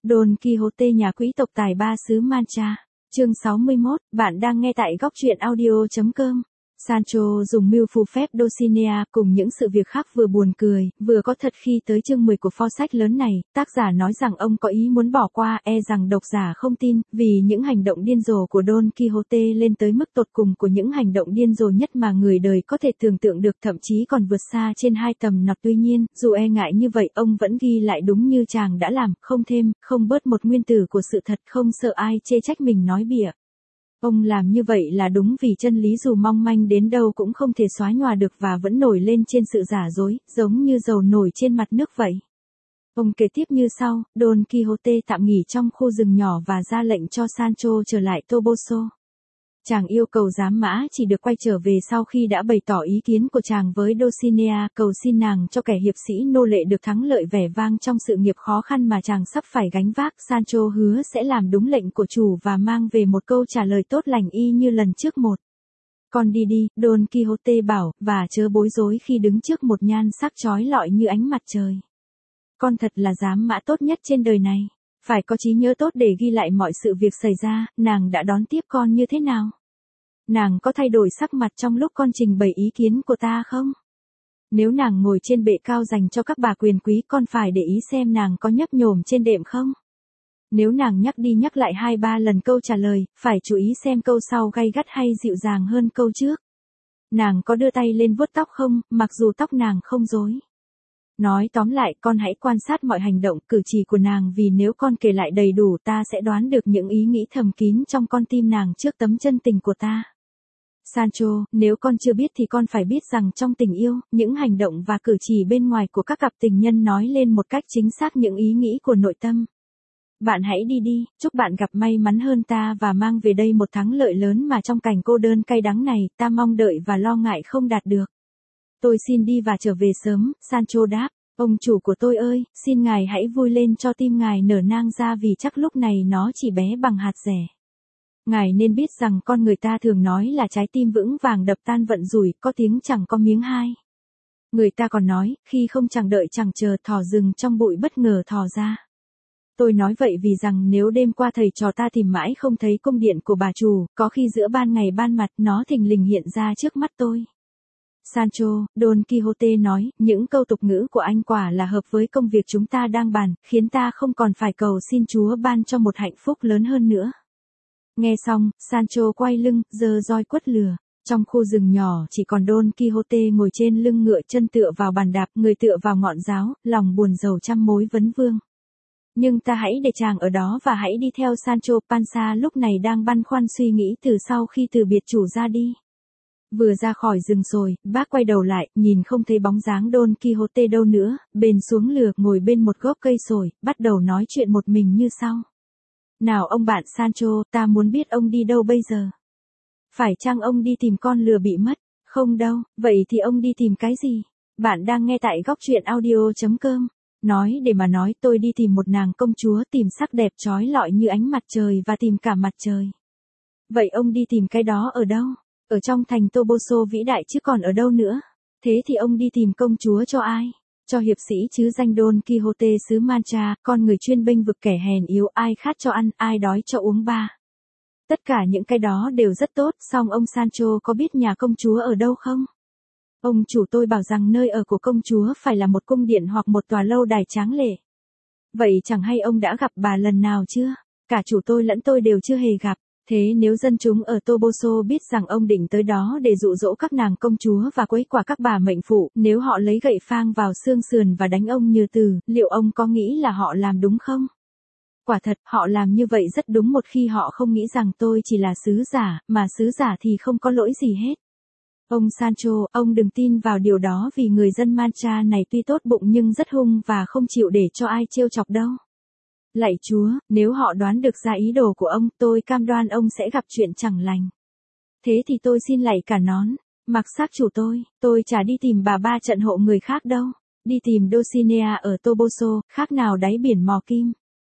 Don Quixote nhà quý tộc tài ba xứ Mancha. Chương 61, bạn đang nghe tại góc truyện audio.com. Sancho dùng mưu phù phép Dulcinea cùng những sự việc khác vừa buồn cười, vừa có thật khi tới chương 10 của pho sách lớn này, tác giả nói rằng ông có ý muốn bỏ qua, rằng độc giả không tin, vì những hành động điên rồ của Don Quixote lên tới mức tột cùng của những hành động điên rồ nhất mà người đời có thể tưởng tượng được, thậm chí còn vượt xa trên 2 tầm nọt. Tuy nhiên, dù ngại như vậy, ông vẫn ghi lại đúng như chàng đã làm, không thêm, không bớt một nguyên tử của sự thật, không sợ ai chê trách mình nói bịa. Ông làm như vậy là đúng vì chân lý dù mong manh đến đâu cũng không thể xóa nhòa được và vẫn nổi lên trên sự giả dối, giống như dầu nổi trên mặt nước vậy. Ông kể tiếp như sau, Don Quixote tạm nghỉ trong khu rừng nhỏ và ra lệnh cho Sancho trở lại Toboso. Chàng yêu cầu giám mã chỉ được quay trở về sau khi đã bày tỏ ý kiến của chàng với Dulcinea, cầu xin nàng cho kẻ hiệp sĩ nô lệ được thắng lợi vẻ vang trong sự nghiệp khó khăn mà chàng sắp phải gánh vác. Sancho hứa sẽ làm đúng lệnh của chủ và mang về một câu trả lời tốt lành y như lần trước một. Con đi đi, Don Quixote bảo, và chớ bối rối khi đứng trước một nhan sắc chói lọi như ánh mặt trời. Con thật là giám mã tốt nhất trên đời này. Phải có trí nhớ tốt để ghi lại mọi sự việc xảy ra, nàng đã đón tiếp con như thế nào? Nàng có thay đổi sắc mặt trong lúc con trình bày ý kiến của ta không? Nếu nàng ngồi trên bệ cao dành cho các bà quyền quý, con phải để ý xem nàng có nhấp nhổm trên đệm không? Nếu nàng nhắc đi nhắc lại 2-3 lần câu trả lời, phải chú ý xem câu sau gay gắt hay dịu dàng hơn câu trước. Nàng có đưa tay lên vuốt tóc không, mặc dù tóc nàng không rối. Nói tóm lại, con hãy quan sát mọi hành động, cử chỉ của nàng, vì nếu con kể lại đầy đủ ta sẽ đoán được những ý nghĩ thầm kín trong con tim nàng trước tấm chân tình của ta. Sancho, nếu con chưa biết thì con phải biết rằng trong tình yêu, những hành động và cử chỉ bên ngoài của các cặp tình nhân nói lên một cách chính xác những ý nghĩ của nội tâm. Bạn hãy đi đi, chúc bạn gặp may mắn hơn ta và mang về đây một thắng lợi lớn mà trong cảnh cô đơn cay đắng này, ta mong đợi và lo ngại không đạt được. Tôi xin đi và trở về sớm, Sancho đáp. Ông chủ của tôi ơi, xin ngài hãy vui lên cho tim ngài nở nang ra vì chắc lúc này nó chỉ bé bằng hạt dẻ. Ngài nên biết rằng con người ta thường nói là trái tim vững vàng đập tan vận rủi, có tiếng chẳng có miếng hai. Người ta còn nói, khi không chẳng đợi chẳng chờ, thỏ rừng trong bụi bất ngờ thò ra. Tôi nói vậy vì rằng nếu đêm qua thầy trò ta tìm mãi không thấy cung điện của bà chủ, có khi giữa ban ngày ban mặt nó thình lình hiện ra trước mắt tôi. Sancho, Don Quixote nói, những câu tục ngữ của anh quả là hợp với công việc chúng ta đang bàn, khiến ta không còn phải cầu xin Chúa ban cho một hạnh phúc lớn hơn nữa. Nghe xong, Sancho quay lưng, giơ roi quất lừa. Trong khu rừng nhỏ chỉ còn Don Quixote ngồi trên lưng ngựa, chân tựa vào bàn đạp, người tựa vào ngọn giáo, lòng buồn rầu trăm mối vấn vương. Nhưng ta hãy để chàng ở đó và hãy đi theo Sancho. Panza lúc này đang băn khoăn suy nghĩ từ sau khi từ biệt chủ ra đi. Vừa ra khỏi rừng rồi, bác quay đầu lại, nhìn không thấy bóng dáng Don Quixote đâu nữa, bền xuống lừa, ngồi bên một gốc cây sồi, bắt đầu nói chuyện một mình như sau. Nào ông bạn Sancho, ta muốn biết ông đi đâu bây giờ? Phải chăng ông đi tìm con lừa bị mất? Không đâu, vậy thì ông đi tìm cái gì? Bạn đang nghe tại góc truyện audio.com. Nói để mà nói, tôi đi tìm một nàng công chúa, tìm sắc đẹp chói lọi như ánh mặt trời và tìm cả mặt trời. Vậy ông đi tìm cái đó ở đâu? Ở trong thành Toboso vĩ đại chứ còn ở đâu nữa? Thế thì ông đi tìm công chúa cho ai? Cho hiệp sĩ chứ danh Don Quixote xứ Mancha, con người chuyên bênh vực kẻ hèn yếu, ai khát cho ăn, ai đói cho uống ba. Tất cả những cái đó đều rất tốt, song ông Sancho có biết nhà công chúa ở đâu không? Ông chủ tôi bảo rằng nơi ở của công chúa phải là một cung điện hoặc một tòa lâu đài tráng lệ. Vậy chẳng hay ông đã gặp bà lần nào chưa? Cả chủ tôi lẫn tôi đều chưa hề gặp. Thế nếu dân chúng ở Toboso biết rằng ông định tới đó để dụ dỗ các nàng công chúa và quấy quả các bà mệnh phụ, nếu họ lấy gậy phang vào xương sườn và đánh ông như từ, liệu ông có nghĩ là họ làm đúng không? Quả thật, họ làm như vậy rất đúng một khi họ không nghĩ rằng tôi chỉ là sứ giả, mà sứ giả thì không có lỗi gì hết. Ông Sancho, ông đừng tin vào điều đó vì người dân Mancha này tuy tốt bụng nhưng rất hung và không chịu để cho ai trêu chọc đâu. Lạy Chúa, nếu họ đoán được ra ý đồ của ông, tôi cam đoan ông sẽ gặp chuyện chẳng lành. Thế thì tôi xin lạy cả nón, mặc xác chủ tôi chả đi tìm bà ba trận hộ người khác đâu, đi tìm Dulcinea ở Toboso, khác nào đáy biển mò kim.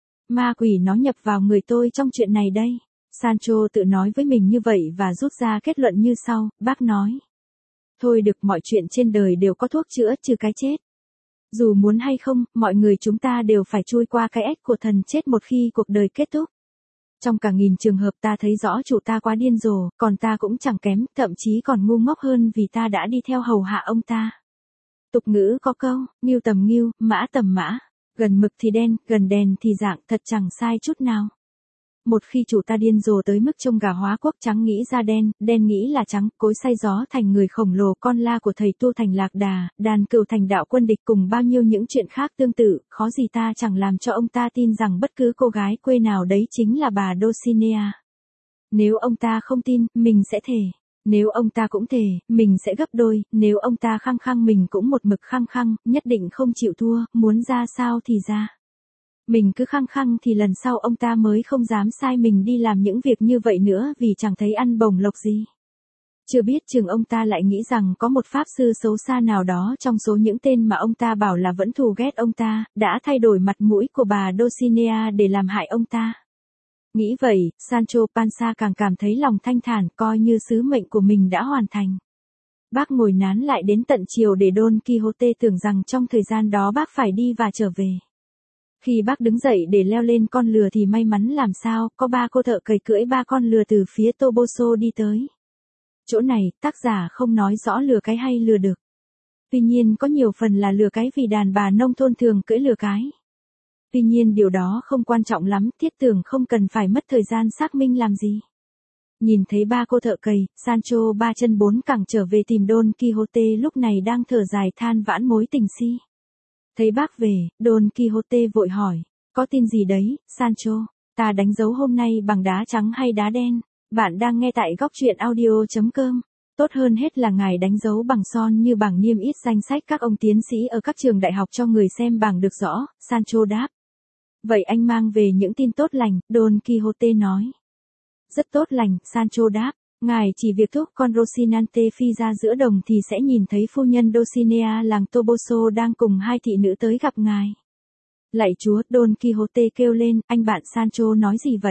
Ma quỷ nó nhập vào người tôi trong chuyện này đây. Sancho tự nói với mình như vậy và rút ra kết luận như sau, bác nói. Thôi được, mọi chuyện trên đời đều có thuốc chữa trừ cái chết. Dù muốn hay không, mọi người chúng ta đều phải trôi qua cái ách của thần chết một khi cuộc đời kết thúc. Trong cả nghìn trường hợp ta thấy rõ chủ ta quá điên rồ, còn ta cũng chẳng kém, thậm chí còn ngu ngốc hơn vì ta đã đi theo hầu hạ ông ta. Tục ngữ có câu, ngưu tầm ngưu, mã tầm mã, gần mực thì đen, gần đèn thì rạng, thật chẳng sai chút nào. Một khi chủ ta điên rồ tới mức trông gà hóa quốc, trắng nghĩ ra đen, đen nghĩ là trắng, cối xay gió thành người khổng lồ, con la của thầy tu thành lạc đà, đàn cừu thành đạo quân địch, cùng bao nhiêu những chuyện khác tương tự, khó gì ta chẳng làm cho ông ta tin rằng bất cứ cô gái quê nào đấy chính là bà Dulcinea. Nếu ông ta không tin, mình sẽ thề. Nếu ông ta cũng thề, mình sẽ gấp đôi. Nếu ông ta khăng khăng, mình cũng một mực khăng khăng, nhất định không chịu thua, muốn ra sao thì ra. Mình cứ khăng khăng thì lần sau ông ta mới không dám sai mình đi làm những việc như vậy nữa, vì chẳng thấy ăn bổng lộc gì. Chưa biết chừng ông ta lại nghĩ rằng có một pháp sư xấu xa nào đó trong số những tên mà ông ta bảo là vẫn thù ghét ông ta, đã thay đổi mặt mũi của bà Dulcinea để làm hại ông ta. Nghĩ vậy, Sancho Panza càng cảm thấy lòng thanh thản, coi như sứ mệnh của mình đã hoàn thành. Bác ngồi nán lại đến tận chiều để Don Quixote tưởng rằng trong thời gian đó bác phải đi và trở về. Khi bác đứng dậy để leo lên con lừa thì may mắn làm sao, có ba cô thợ cày cưỡi ba con lừa từ phía Toboso đi tới. Chỗ này, tác giả không nói rõ lừa cái hay lừa đực. Tuy nhiên có nhiều phần là lừa cái vì đàn bà nông thôn thường cưỡi lừa cái. Tuy nhiên điều đó không quan trọng lắm, Thiết Tưởng không cần phải mất thời gian xác minh làm gì. Nhìn thấy ba cô thợ cày, Sancho ba chân bốn cẳng trở về tìm Don Quixote lúc này đang thở dài than vãn mối tình si. Thấy bác về, Don Quixote vội hỏi, có tin gì đấy, Sancho? Ta đánh dấu hôm nay bằng đá trắng hay đá đen? Bạn đang nghe tại góc truyện audio.com. Tốt hơn hết là ngài đánh dấu bằng son như bảng niêm yết danh sách các ông tiến sĩ ở các trường đại học cho người xem bảng được rõ, Sancho đáp. Vậy anh mang về những tin tốt lành, Don Quixote nói. Rất tốt lành, Sancho đáp. Ngài chỉ việc thúc con Rocinante phi ra giữa đồng thì sẽ nhìn thấy phu nhân Dulcinea làng Toboso đang cùng hai thị nữ tới gặp ngài. Lạy chúa, Don Quixote kêu lên, anh bạn Sancho nói gì vậy?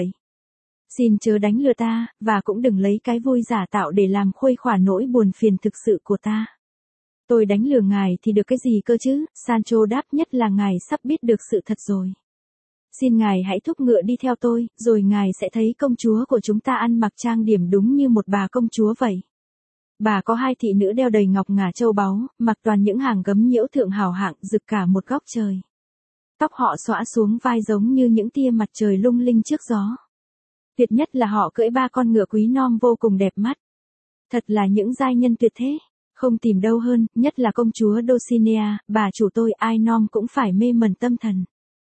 Xin chớ đánh lừa ta, và cũng đừng lấy cái vui giả tạo để làm khuây khỏa nỗi buồn phiền thực sự của ta. Tôi đánh lừa ngài thì được cái gì cơ chứ, Sancho đáp, nhất là ngài sắp biết được sự thật rồi. Xin ngài hãy thúc ngựa đi theo tôi, rồi ngài sẽ thấy công chúa của chúng ta ăn mặc trang điểm đúng như một bà công chúa vậy. Bà có hai thị nữ đeo đầy ngọc ngà châu báu, mặc toàn những hàng gấm nhiễu thượng hào hạng, rực cả một góc trời. Tóc họ xõa xuống vai giống như những tia mặt trời lung linh trước gió. Tuyệt nhất là họ cưỡi ba con ngựa quý non vô cùng đẹp mắt. Thật là những giai nhân tuyệt thế. Không tìm đâu hơn, nhất là công chúa Dulcinea, bà chủ tôi ai non cũng phải mê mẩn tâm thần.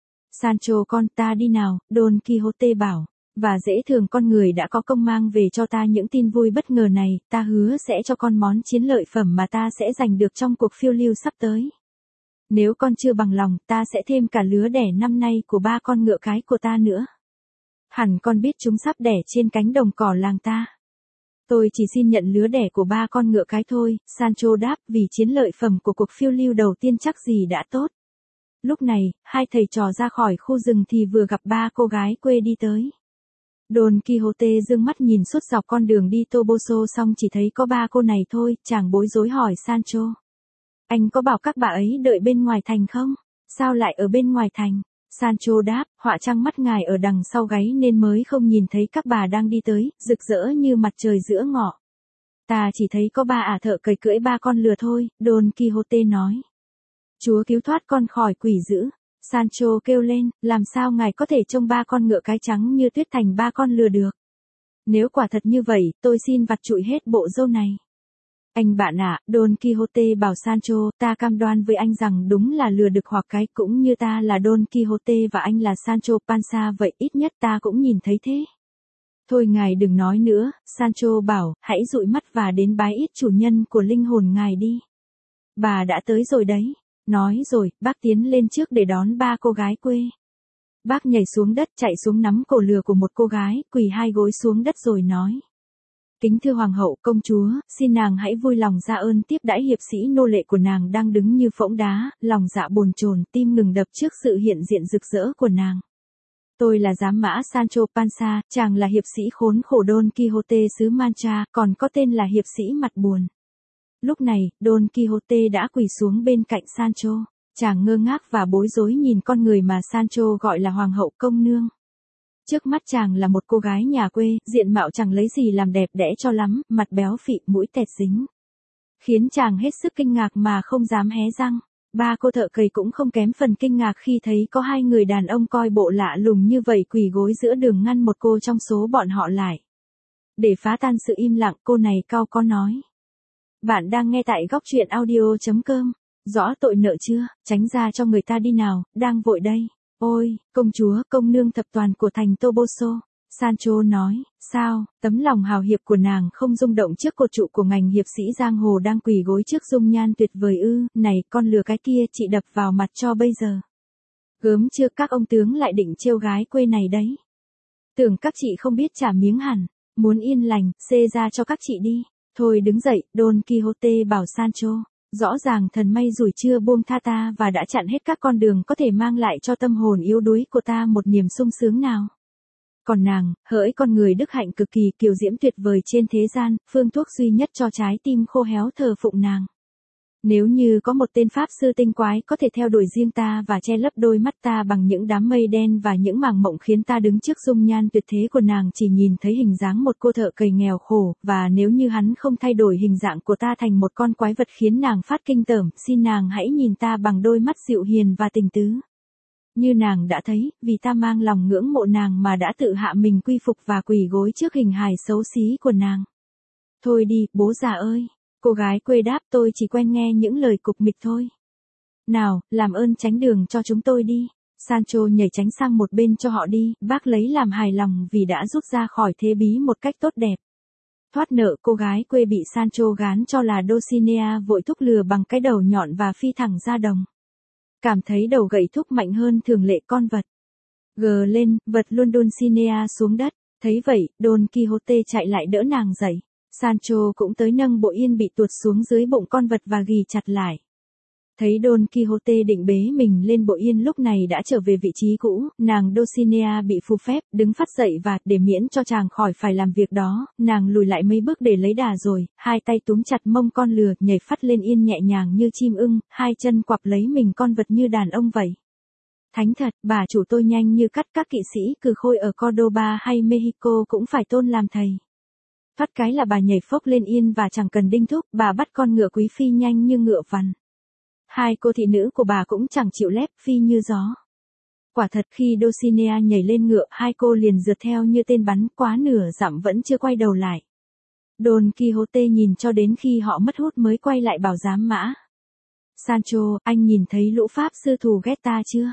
Sancho con ta đi nào, Don Quixote bảo, và dễ thường con người đã có công mang về cho ta những tin vui bất ngờ này, ta hứa sẽ cho con món chiến lợi phẩm mà ta sẽ giành được trong cuộc phiêu lưu sắp tới. Nếu con chưa bằng lòng, ta sẽ thêm cả lứa đẻ năm nay của ba con ngựa cái của ta nữa. Hẳn con biết chúng sắp đẻ trên cánh đồng cỏ làng ta. Tôi chỉ xin nhận lứa đẻ của ba con ngựa cái thôi, Sancho đáp, vì chiến lợi phẩm của cuộc phiêu lưu đầu tiên chắc gì đã tốt. Lúc này, hai thầy trò ra khỏi khu rừng thì vừa gặp ba cô gái quê đi tới. Don Quixote dương mắt nhìn suốt dọc con đường đi Toboso xong chỉ thấy có ba cô này thôi, chàng bối rối hỏi Sancho. Anh có bảo các bà ấy đợi bên ngoài thành không? Sao lại ở bên ngoài thành? Sancho đáp, họa trăng mắt ngài ở đằng sau gáy nên mới không nhìn thấy các bà đang đi tới, rực rỡ như mặt trời giữa ngọ. Ta chỉ thấy có ba ả thợ cày cưỡi ba con lừa thôi, Don Quixote nói. Chúa cứu thoát con khỏi quỷ dữ. Sancho kêu lên, làm sao ngài có thể trông ba con ngựa cái trắng như tuyết thành ba con lừa được? Nếu quả thật như vậy, tôi xin vặt trụi hết bộ râu này. Anh bạn ạ, Don Quixote bảo Sancho, ta cam đoan với anh rằng đúng là lừa được hoặc cái, cũng như ta là Don Quixote và anh là Sancho Panza vậy, ít nhất ta cũng nhìn thấy thế. Thôi ngài đừng nói nữa, Sancho bảo, hãy dụi mắt và đến bái ít chủ nhân của linh hồn ngài đi. Bà đã tới rồi đấy. Nói rồi, bác tiến lên trước để đón ba cô gái quê. Bác nhảy xuống đất chạy xuống nắm cổ lừa của một cô gái, quỳ hai gối xuống đất rồi nói. Kính thưa hoàng hậu, công chúa, xin nàng hãy vui lòng ra ơn tiếp đãi hiệp sĩ nô lệ của nàng đang đứng như phỗng đá, lòng dạ bồn chồn, tim ngừng đập trước sự hiện diện rực rỡ của nàng. Tôi là giám mã Sancho Panza, chàng là hiệp sĩ khốn khổ Don Quixote xứ Mancha, còn có tên là hiệp sĩ mặt buồn. Lúc này, Don Quixote đã quỳ xuống bên cạnh Sancho. Chàng ngơ ngác và bối rối nhìn con người mà Sancho gọi là hoàng hậu công nương. Trước mắt chàng là một cô gái nhà quê, diện mạo chẳng lấy gì làm đẹp đẽ cho lắm, mặt béo phị, mũi tẹt dính. Khiến chàng hết sức kinh ngạc mà không dám hé răng. Ba cô thợ cầy cũng không kém phần kinh ngạc khi thấy có hai người đàn ông coi bộ lạ lùng như vậy quỳ gối giữa đường ngăn một cô trong số bọn họ lại. Để phá tan sự im lặng, cô này cau có nói. Bạn đang nghe tại góc truyện audio.com. Rõ tội nợ chưa, tránh ra cho người ta đi nào, đang vội đây. Ôi, công chúa, công nương thập toàn của thành Toboso. Sancho nói, sao, tấm lòng hào hiệp của nàng không rung động trước cột trụ của ngành hiệp sĩ giang hồ đang quỳ gối trước dung nhan tuyệt vời ư, này con lừa cái kia chị đập vào mặt cho bây giờ. Gớm chưa các ông tướng lại định trêu gái quê này đấy. Tưởng các chị không biết trả miếng hẳn, muốn yên lành, xê ra cho các chị đi. Thôi đứng dậy, Don Quixote bảo Sancho. Rõ ràng thần may rủi chưa buông tha ta và đã chặn hết các con đường có thể mang lại cho tâm hồn yếu đuối của ta một niềm sung sướng nào. Còn nàng, hỡi con người đức hạnh cực kỳ kiều diễm tuyệt vời trên thế gian, phương thuốc duy nhất cho trái tim khô héo thờ phụng nàng. Nếu như có một tên pháp sư tinh quái có thể theo đuổi riêng ta và che lấp đôi mắt ta bằng những đám mây đen và những màng mộng khiến ta đứng trước dung nhan tuyệt thế của nàng chỉ nhìn thấy hình dáng một cô thợ cầy nghèo khổ, và nếu như hắn không thay đổi hình dạng của ta thành một con quái vật khiến nàng phát kinh tởm, xin nàng hãy nhìn ta bằng đôi mắt dịu hiền và tình tứ. Như nàng đã thấy, vì ta mang lòng ngưỡng mộ nàng mà đã tự hạ mình quy phục và quỳ gối trước hình hài xấu xí của nàng. Thôi đi, bố già ơi. Cô gái quê đáp tôi chỉ quen nghe những lời cục mịch thôi. Nào, làm ơn tránh đường cho chúng tôi đi. Sancho nhảy tránh sang một bên cho họ đi, bác lấy làm hài lòng vì đã rút ra khỏi thế bí một cách tốt đẹp. Thoát nợ cô gái quê bị Sancho gán cho là Dulcinea vội thúc lừa bằng cái đầu nhọn và phi thẳng ra đồng. Cảm thấy đầu gậy thúc mạnh hơn thường lệ con vật. Gờ lên, vật luôn Dulcinea xuống đất. Thấy vậy, Don Quixote chạy lại đỡ nàng dậy. Sancho cũng tới nâng bộ yên bị tuột xuống dưới bụng con vật và ghì chặt lại. Thấy Don Quixote định bế mình lên bộ yên lúc này đã trở về vị trí cũ, nàng Dulcinea bị phù phép, đứng phắt dậy và, để miễn cho chàng khỏi phải làm việc đó, nàng lùi lại mấy bước để lấy đà rồi, hai tay túm chặt mông con lừa, nhảy phắt lên yên nhẹ nhàng như chim ưng, hai chân quặp lấy mình con vật như đàn ông vậy. Thánh thật, bà chủ tôi nhanh như cắt các kỵ sĩ cừ khôi ở Cordoba hay Mexico cũng phải tôn làm thầy. Thoát cái là bà nhảy phốc lên yên và chẳng cần đinh thúc, bà bắt con ngựa quý phi nhanh như ngựa vằn. Hai cô thị nữ của bà cũng chẳng chịu lép, phi như gió. Quả thật khi Dulcinea nhảy lên ngựa, hai cô liền rượt theo như tên bắn, quá nửa dặm vẫn chưa quay đầu lại. Don Quixote nhìn cho đến khi họ mất hút mới quay lại bảo giám mã. Sancho, anh nhìn thấy lũ pháp sư thù ghét ta chưa?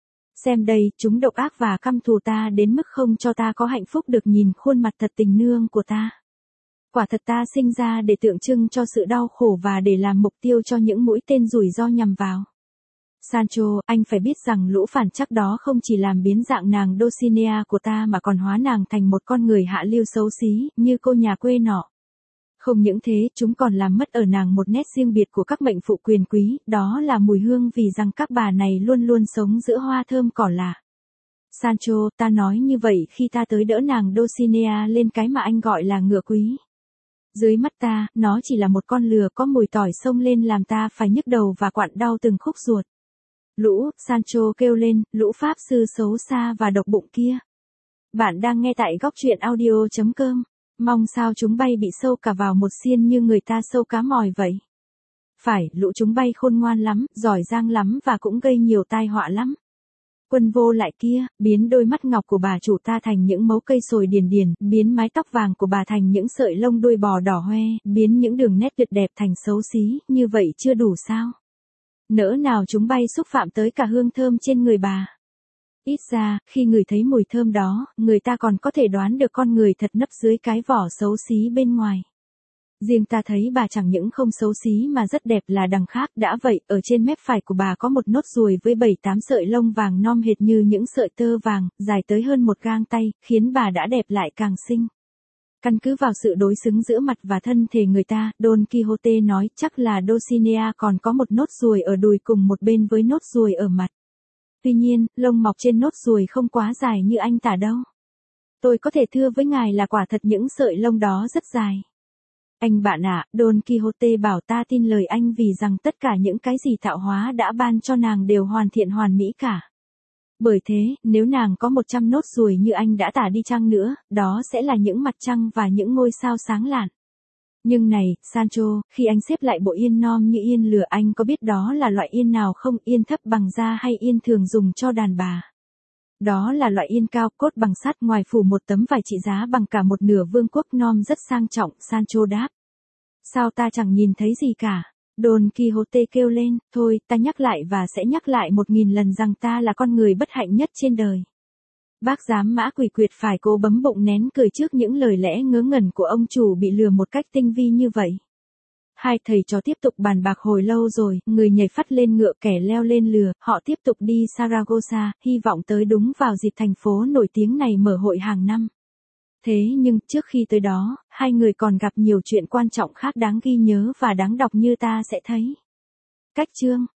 Xem đây, chúng độc ác và căm thù ta đến mức không cho ta có hạnh phúc được nhìn khuôn mặt thật tình nương của ta. Quả thật ta sinh ra để tượng trưng cho sự đau khổ và để làm mục tiêu cho những mũi tên rủi ro nhằm vào. Sancho, anh phải biết rằng lũ phản chắc đó không chỉ làm biến dạng nàng Dulcinea của ta mà còn hóa nàng thành một con người hạ lưu xấu xí, như cô nhà quê nọ. Không những thế, chúng còn làm mất ở nàng một nét riêng biệt của các mệnh phụ quyền quý, đó là mùi hương vì rằng các bà này luôn luôn sống giữa hoa thơm cỏ lạ. Sancho, ta nói như vậy khi ta tới đỡ nàng Dulcinea lên cái mà anh gọi là ngựa quý. Dưới mắt ta, nó chỉ là một con lừa có mùi tỏi xông lên làm ta phải nhức đầu và quặn đau từng khúc ruột. Lũ, Sancho kêu lên, lũ pháp sư xấu xa và độc bụng kia. Bạn đang nghe tại góc truyện audio.com. Mong sao chúng bay bị sâu cả vào một xiên như người ta sâu cá mòi vậy. Phải, lũ chúng bay khôn ngoan lắm, giỏi giang lắm và cũng gây nhiều tai họa lắm. Quân vô lại kia, biến đôi mắt ngọc của bà chủ ta thành những mấu cây sồi điền điền, biến mái tóc vàng của bà thành những sợi lông đuôi bò đỏ hoe, biến những đường nét tuyệt đẹp thành xấu xí, như vậy chưa đủ sao? Nỡ nào chúng bay xúc phạm tới cả hương thơm trên người bà. Ít ra, khi người thấy mùi thơm đó, người ta còn có thể đoán được con người thật nấp dưới cái vỏ xấu xí bên ngoài. Riêng ta thấy bà chẳng những không xấu xí mà rất đẹp là đằng khác. Đã vậy, ở trên mép phải của bà có một nốt ruồi với 7-8 sợi lông vàng non hệt như những sợi tơ vàng, dài tới hơn một gang tay, khiến bà đã đẹp lại càng xinh. Căn cứ vào sự đối xứng giữa mặt và thân thể người ta, Don Quixote nói chắc là Dulcinea còn có một nốt ruồi ở đùi cùng một bên với nốt ruồi ở mặt. Tuy nhiên, lông mọc trên nốt ruồi không quá dài như anh tả đâu. Tôi có thể thưa với ngài là quả thật những sợi lông đó rất dài. Anh bạn ạ, Don Quixote bảo ta tin lời anh vì rằng tất cả những cái gì tạo hóa đã ban cho nàng đều hoàn thiện hoàn mỹ cả. Bởi thế, nếu nàng có 100 nốt ruồi như anh đã tả đi chăng nữa, đó sẽ là những mặt trăng và những ngôi sao sáng lạn. Nhưng này, Sancho, khi anh xếp lại bộ yên nom như yên lửa anh có biết đó là loại yên nào không, yên thấp bằng da hay yên thường dùng cho đàn bà? Đó là loại yên cao, cốt bằng sắt, ngoài phủ một tấm vải trị giá bằng cả một nửa vương quốc, nom rất sang trọng, Sancho đáp. Sao ta chẳng nhìn thấy gì cả? Don Quixote kêu lên, thôi, ta nhắc lại và sẽ nhắc lại 1000 lần rằng ta là con người bất hạnh nhất trên đời. Bác giám mã quỷ quyệt phải cố bấm bụng nén cười trước những lời lẽ ngớ ngẩn của ông chủ bị lừa một cách tinh vi như vậy. Hai thầy trò tiếp tục bàn bạc hồi lâu rồi, người nhảy phắt lên ngựa, kẻ leo lên lừa, họ tiếp tục đi Saragossa, hy vọng tới đúng vào dịp thành phố nổi tiếng này mở hội hàng năm. Thế nhưng, trước khi tới đó, hai người còn gặp nhiều chuyện quan trọng khác đáng ghi nhớ và đáng đọc như ta sẽ thấy. Cách chương